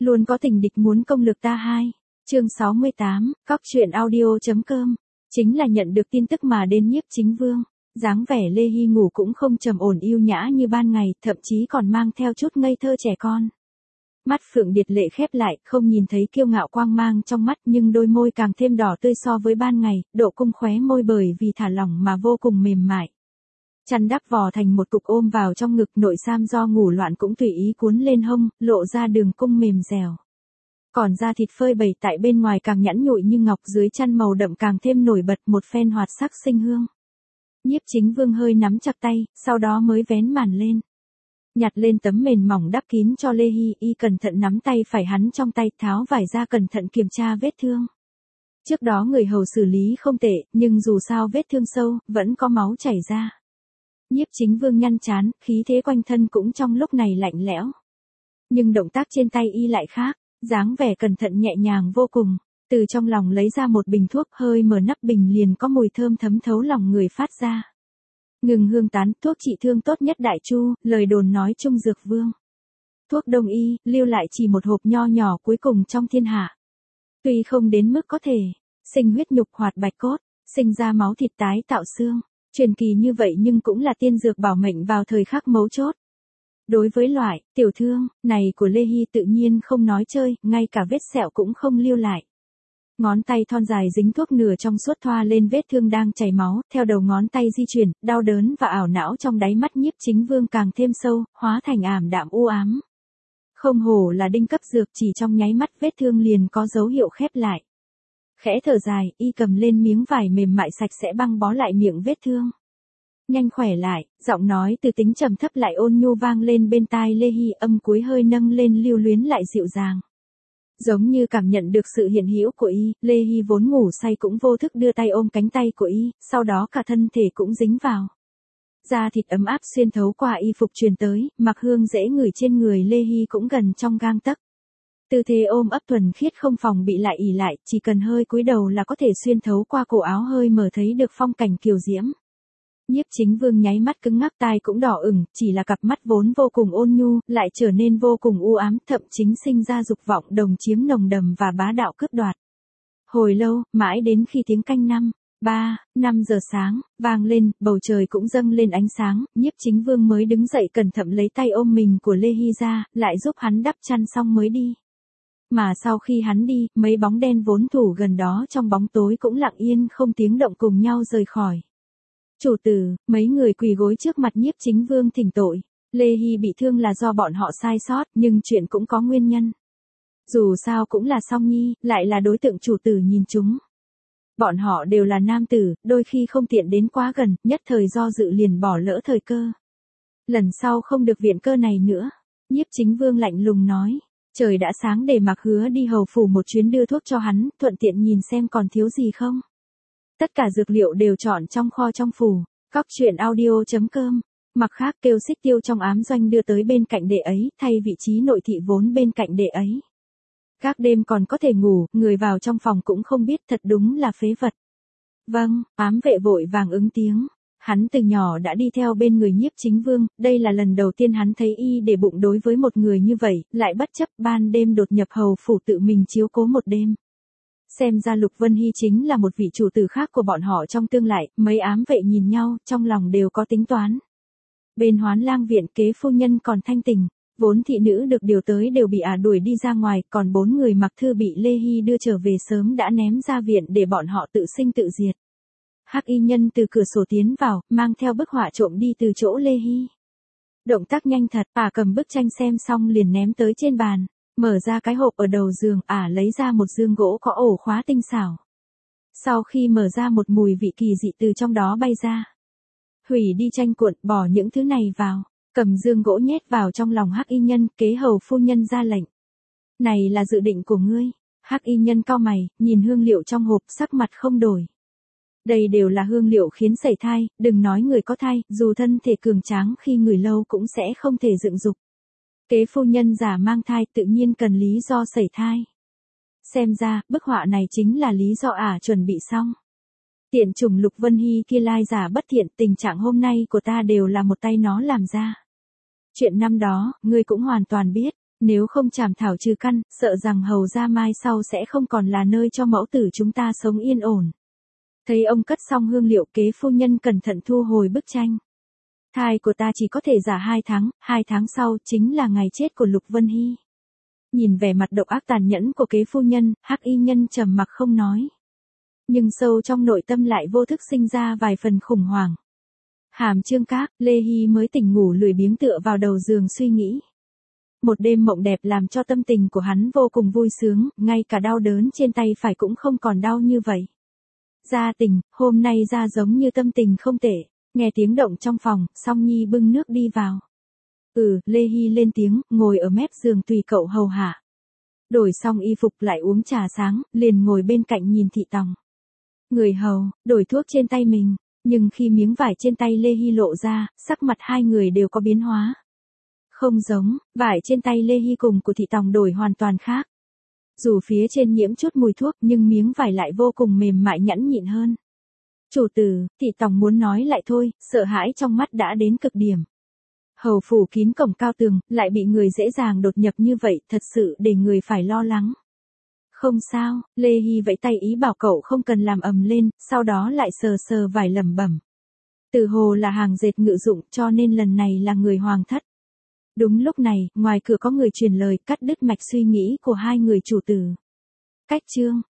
Luôn có tình địch muốn công lược ta hai. Chương 68, Cóc truyện audio.com. Chính là nhận được tin tức mà đến Nhiếp Chính Vương. Dáng vẻ Lê Hy ngủ cũng không trầm ổn yêu nhã như ban ngày, thậm chí còn mang theo chút ngây thơ trẻ con. Mắt Phượng Điệt Lệ khép lại, không nhìn thấy kiêu ngạo quang mang trong mắt, nhưng đôi môi càng thêm đỏ tươi so với ban ngày, độ cung khóe môi bởi vì thả lỏng mà vô cùng mềm mại. Chăn đắp vò thành một cục ôm vào trong ngực, nội sam do ngủ loạn cũng tùy ý cuốn lên hông, lộ ra đường cung mềm dẻo. Còn da thịt phơi bày tại bên ngoài càng nhẵn nhụi như ngọc, dưới chăn màu đậm càng thêm nổi bật một phen hoạt sắc sinh hương. Nhiếp Chính Vương hơi nắm chặt tay, sau đó mới vén màn lên. Nhặt lên tấm mền mỏng đắp kín cho Lê Hy, y cẩn thận nắm tay phải hắn trong tay, tháo vải ra cẩn thận kiểm tra vết thương. Trước đó người hầu xử lý không tệ, nhưng dù sao vết thương sâu, vẫn có máu chảy ra. Nhiếp Chính Vương nhăn trán, khí thế quanh thân cũng trong lúc này lạnh lẽo. Nhưng động tác trên tay y lại khác, dáng vẻ cẩn thận nhẹ nhàng vô cùng. Từ trong lòng lấy ra một bình thuốc, hơi mở nắp bình liền có mùi thơm thấm thấu lòng người phát ra. Ngừng hương tán, thuốc trị thương tốt nhất Đại Chu, lời đồn nói Trung Dược Vương. Thuốc đông y, lưu lại chỉ một hộp nho nhỏ cuối cùng trong thiên hạ. Tuy không đến mức có thể sinh huyết nhục hoạt bạch cốt, sinh ra máu thịt tái tạo xương, truyền kỳ như vậy, nhưng cũng là tiên dược bảo mệnh vào thời khắc mấu chốt. Đối với loại tiểu thương này của Lê Hy tự nhiên không nói chơi, ngay cả vết sẹo cũng không lưu lại. Ngón tay thon dài dính thuốc nửa trong suốt thoa lên vết thương đang chảy máu, theo đầu ngón tay di chuyển, đau đớn và ảo não trong đáy mắt Nhiếp Chính Vương càng thêm sâu, hóa thành ảm đạm u ám. Không hổ là đinh cấp dược, chỉ trong nháy mắt vết thương liền có dấu hiệu khép lại. Khẽ thở dài, y cầm lên miếng vải mềm mại sạch sẽ băng bó lại miệng vết thương. Nhanh khỏe lại, giọng nói từ tính trầm thấp lại ôn nhu vang lên bên tai Lê Hy, âm cuối hơi nâng lên lưu luyến lại dịu dàng. Giống như cảm nhận được sự hiện hữu của y, Lê Hy vốn ngủ say cũng vô thức đưa tay ôm cánh tay của y, sau đó cả thân thể cũng dính vào. Da thịt ấm áp xuyên thấu qua y phục truyền tới, mặc hương dễ ngửi trên người Lê Hy cũng gần trong gang tấc. Tư thế ôm ấp thuần khiết không phòng bị lại ỉ lại, chỉ cần hơi cúi đầu là có thể xuyên thấu qua cổ áo hơi mở thấy được phong cảnh kiều diễm. Nhiếp Chính Vương nháy mắt cứng ngắc, tai cũng đỏ ửng, chỉ là cặp mắt vốn vô cùng ôn nhu, lại trở nên vô cùng u ám, thậm chính sinh ra dục vọng đồng chiếm nồng đầm và bá đạo cướp đoạt. Hồi lâu, mãi đến khi tiếng canh 5 giờ sáng, vang lên, bầu trời cũng dâng lên ánh sáng, Nhiếp Chính Vương mới đứng dậy cẩn thận lấy tay ôm mình của Lê Hy ra, lại giúp hắn đắp chăn xong mới đi. Mà sau khi hắn đi, mấy bóng đen vốn thủ gần đó trong bóng tối cũng lặng yên không tiếng động cùng nhau rời khỏi. Chủ tử, mấy người quỳ gối trước mặt Nhiếp Chính Vương thỉnh tội. Lê Hy bị thương là do bọn họ sai sót, nhưng chuyện cũng có nguyên nhân. Dù sao cũng là song nhi, lại là đối tượng chủ tử nhìn chúng. Bọn họ đều là nam tử, đôi khi không tiện đến quá gần, nhất thời do dự liền bỏ lỡ thời cơ. Lần sau không được viện cơ này nữa. Nhiếp Chính Vương lạnh lùng nói. Trời đã sáng, để Mặc Hứa đi hầu phủ một chuyến đưa thuốc cho hắn, thuận tiện nhìn xem còn thiếu gì không. Tất cả dược liệu đều chọn trong kho trong phủ. Cóc truyện audio.com. Mặc khác kêu Xích Tiêu trong ám doanh đưa tới bên cạnh đệ ấy, thay vị trí nội thị vốn bên cạnh đệ ấy. Các đêm còn có thể ngủ, người vào trong phòng cũng không biết, thật đúng là phế vật. Vâng, ám vệ vội vàng ứng tiếng. Hắn từ nhỏ đã đi theo bên người Nhiếp Chính Vương, đây là lần đầu tiên hắn thấy y để bụng đối với một người như vậy, lại bất chấp ban đêm đột nhập hầu phủ tự mình chiếu cố một đêm. Xem ra Lục Vân Hy chính là một vị chủ tử khác của bọn họ trong tương lai, mấy ám vệ nhìn nhau, trong lòng đều có tính toán. Bên Hoán Lang viện kế phu nhân còn thanh tình, vốn thị nữ được điều tới đều bị đuổi đi ra ngoài, còn 4 người mặc thư bị Lê Hy đưa trở về sớm đã ném ra viện để bọn họ tự sinh tự diệt. Hắc y nhân từ cửa sổ tiến vào, mang theo bức họa trộm đi từ chỗ Lê Hy. Động tác nhanh thật, cầm bức tranh xem xong liền ném tới trên bàn. Mở ra cái hộp ở đầu giường, lấy ra một dương gỗ có ổ khóa tinh xảo. Sau khi mở ra, một mùi vị kỳ dị từ trong đó bay ra. Hủy đi tranh cuộn, bỏ những thứ này vào, cầm dương gỗ nhét vào trong lòng Hắc y nhân, kế hầu phu nhân ra lệnh. Này là dự định của ngươi. Hắc y nhân cau mày, nhìn hương liệu trong hộp, sắc mặt không đổi. Đây đều là hương liệu khiến sẩy thai, đừng nói người có thai, dù thân thể cường tráng khi ngửi lâu cũng sẽ không thể dựng dục. Kế phu nhân giả mang thai tự nhiên cần lý do sẩy thai. Xem ra, bức họa này chính là lý do chuẩn bị xong. Tiện chủng Lục Vân Hy kia lai giả bất thiện, tình trạng hôm nay của ta đều là một tay nó làm ra. Chuyện năm đó, ngươi cũng hoàn toàn biết, Nếu không chảm thảo trừ căn, sợ rằng Hầu gia mai sau sẽ không còn là nơi cho mẫu tử chúng ta sống yên ổn. Thấy ông cất xong hương liệu, kế phu nhân cẩn thận thu hồi bức tranh. Thai của ta chỉ có thể giả 2 tháng sau chính là ngày chết của Lục Vân Hy. Nhìn vẻ mặt độc ác tàn nhẫn của kế phu nhân, Hắc Y nhân trầm mặc không nói. Nhưng sâu trong nội tâm lại vô thức sinh ra vài phần khủng hoảng. Hàm Trương Các, Lê Hy mới tỉnh ngủ lười biếng tựa vào đầu giường suy nghĩ. Một đêm mộng đẹp làm cho tâm tình của hắn vô cùng vui sướng, ngay cả đau đớn trên tay phải cũng không còn đau như vậy. Gia Tình, hôm nay ra giống như tâm tình không tệ. Nghe tiếng động trong phòng, Song Nhi bưng nước đi vào. Lê Hy lên tiếng, ngồi ở mép giường tùy cậu hầu hạ. Đổi xong y phục lại uống trà sáng, liền ngồi bên cạnh nhìn Thị Tòng. Người hầu, đổi thuốc trên tay mình, nhưng khi miếng vải trên tay Lê Hy lộ ra, sắc mặt hai người đều có biến hóa. Không giống, vải trên tay Lê Hy cùng của Thị Tòng đổi hoàn toàn khác. Dù phía trên nhiễm chút mùi thuốc nhưng miếng vải lại vô cùng mềm mại nhẵn nhịn hơn. Chủ tử, Thị Tòng muốn nói lại thôi, sợ hãi trong mắt đã đến cực điểm. Hầu phủ kín cổng cao tường, lại bị người dễ dàng đột nhập như vậy, thật sự để người phải lo lắng. Không sao, Lê Hy vẫy tay ý bảo cậu không cần làm ầm lên, sau đó lại sờ sờ vải lẩm bẩm. Từ hồ là hàng dệt ngự dụng cho nên lần này là người hoàng thất. Đúng lúc này, ngoài cửa có người truyền lời cắt đứt mạch suy nghĩ của hai người chủ tử. Cách chương